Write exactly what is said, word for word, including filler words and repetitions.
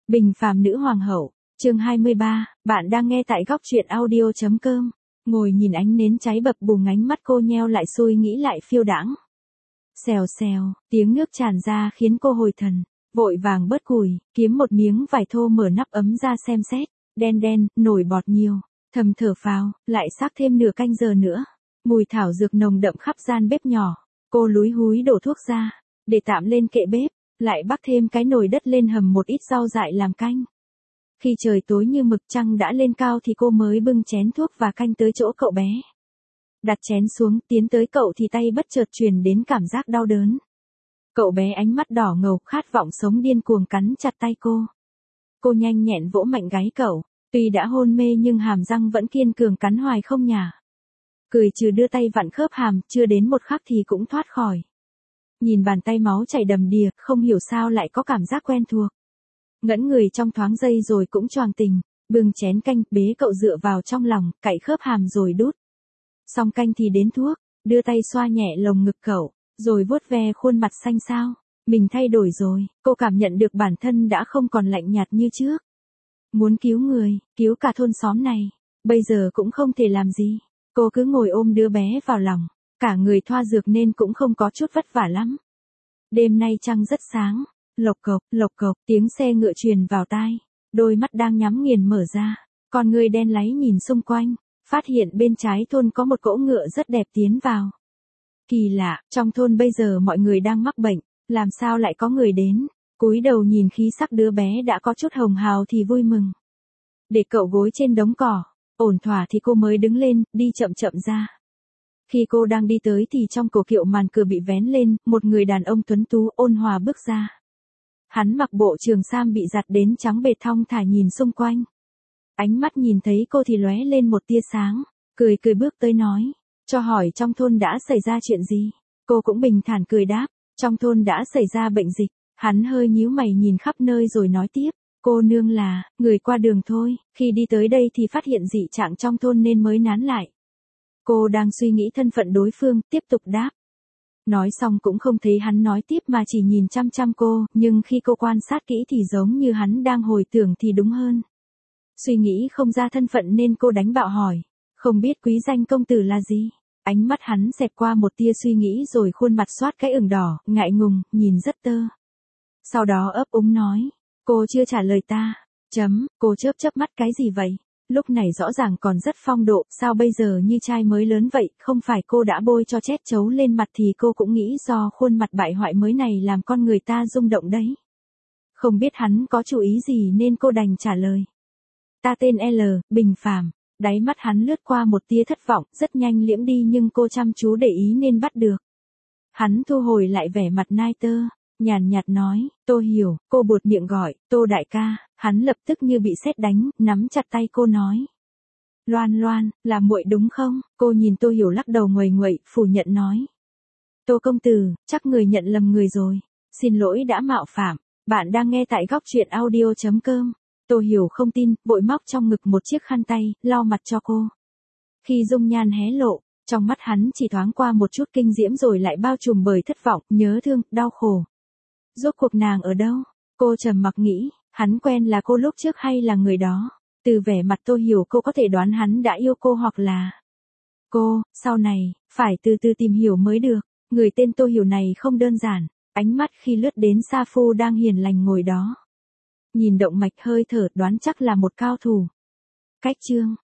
Bình phàm nữ hoàng hậu, chương hai mươi ba, bạn đang nghe tại góc truyện audio chấm com. Ngồi nhìn ánh nến cháy bập bùng, ánh mắt cô nheo lại, xui nghĩ lại phiêu đãng. Xèo xèo, tiếng nước tràn ra khiến cô hồi thần, vội vàng bớt củi, kiếm một miếng vải thô mở nắp ấm ra xem xét, đen đen, nổi bọt nhiều, thầm thở phào, lại xác thêm nửa canh giờ nữa. Mùi thảo dược nồng đậm khắp gian bếp nhỏ, cô lúi húi đổ thuốc ra, để tạm lên kệ bếp, lại bắc thêm cái nồi đất lên hầm một ít rau dại làm canh. Khi trời tối như mực, trăng đã lên cao thì cô mới bưng chén thuốc và canh tới chỗ cậu bé. Đặt chén xuống, tiến tới cậu thì tay bất chợt truyền đến cảm giác đau đớn. Cậu bé ánh mắt đỏ ngầu, khát vọng sống điên cuồng cắn chặt tay cô. Cô nhanh nhẹn vỗ mạnh gáy cậu, tuy đã hôn mê nhưng hàm răng vẫn kiên cường cắn hoài không nhả. Cười trừ đưa tay vặn khớp hàm, chưa đến một khắc thì cũng thoát khỏi. Nhìn bàn tay máu chảy đầm đìa, không hiểu sao lại có cảm giác quen thuộc. Ngẫn người trong thoáng giây rồi cũng choàng tình, bưng chén canh, bế cậu dựa vào trong lòng, cạy khớp hàm rồi đút. Xong canh thì đến thuốc, đưa tay xoa nhẹ lồng ngực cậu, rồi vuốt ve khuôn mặt xanh xao. Mình thay đổi rồi, cô cảm nhận được bản thân đã không còn lạnh nhạt như trước. Muốn cứu người, cứu cả thôn xóm này, bây giờ cũng không thể làm gì. Cô cứ ngồi ôm đứa bé vào lòng, cả người thoa dược nên cũng không có chút vất vả lắm. Đêm nay trăng rất sáng, lộc cộc, lộc cộc, tiếng xe ngựa truyền vào tai. Đôi mắt đang nhắm nghiền mở ra, con người đen láy nhìn xung quanh, phát hiện bên trái thôn có một cỗ ngựa rất đẹp tiến vào. Kỳ lạ, trong thôn bây giờ mọi người đang mắc bệnh, làm sao lại có người đến? Cúi đầu nhìn khí sắc đứa bé đã có chút hồng hào thì vui mừng. Để cậu gối trên đống cỏ, ổn thỏa thì cô mới đứng lên, đi chậm chậm ra. Khi cô đang đi tới thì trong cổ kiệu màn cửa bị vén lên, một người đàn ông tuấn tú ôn hòa bước ra. Hắn mặc bộ trường sam bị giặt đến trắng bệt, thong thả nhìn xung quanh. Ánh mắt nhìn thấy cô thì lóe lên một tia sáng, cười cười bước tới nói, cho hỏi trong thôn đã xảy ra chuyện gì? Cô cũng bình thản cười đáp, trong thôn đã xảy ra bệnh dịch. Hắn hơi nhíu mày nhìn khắp nơi rồi nói tiếp, cô nương là người qua đường thôi, khi đi tới đây thì phát hiện dị trạng trong thôn nên mới nán lại. Cô đang suy nghĩ thân phận đối phương, tiếp tục đáp. Nói xong cũng không thấy hắn nói tiếp mà chỉ nhìn chăm chăm cô, nhưng khi cô quan sát kỹ thì giống như hắn đang hồi tưởng thì đúng hơn. Suy nghĩ không ra thân phận nên cô đánh bạo hỏi, không biết quý danh công tử là gì? Ánh mắt hắn xẹt qua một tia suy nghĩ rồi khuôn mặt xoát cái ửng đỏ, ngại ngùng, nhìn rất tơ. Sau đó ấp úng nói, cô chưa trả lời ta. Chấm, cô chớp chớp mắt, cái gì vậy? Lúc này rõ ràng còn rất phong độ, sao bây giờ như trai mới lớn vậy? Không phải cô đã bôi cho chét chấu lên mặt thì cô cũng nghĩ do khuôn mặt bại hoại mới này làm con người ta rung động đấy. Không biết hắn có chú ý gì nên cô đành trả lời. Ta tên L, Bình phàm. Đáy mắt hắn lướt qua một tia thất vọng, rất nhanh liễm đi nhưng cô chăm chú để ý nên bắt được. Hắn thu hồi lại vẻ mặt nai tơ, nhàn nhạt nói, tôi hiểu. Cô buột miệng gọi, Tô đại ca. Hắn lập tức như bị sét đánh, nắm chặt tay cô nói. Loan Loan, là muội đúng không? Cô nhìn Tô Hiểu lắc đầu nguầy nguậy, phủ nhận nói. Tô công tử, chắc người nhận lầm người rồi. Xin lỗi đã mạo phạm. Bạn đang nghe tại góc truyện audio chấm com. Tô Hiểu không tin, vội móc trong ngực một chiếc khăn tay, lau mặt cho cô. Khi dung nhan hé lộ, trong mắt hắn chỉ thoáng qua một chút kinh diễm rồi lại bao trùm bởi thất vọng, nhớ thương, đau khổ. Rốt cuộc nàng ở đâu? Cô trầm mặc nghĩ, hắn quen là cô lúc trước hay là người đó? Từ vẻ mặt Tô Hiểu cô có thể đoán hắn đã yêu cô hoặc là cô, sau này, phải từ từ tìm hiểu mới được. Người tên Tô Hiểu này không đơn giản, ánh mắt khi lướt đến Sa Phu đang hiền lành ngồi đó. Nhìn động mạch hơi thở đoán chắc là một cao thủ. Cách chương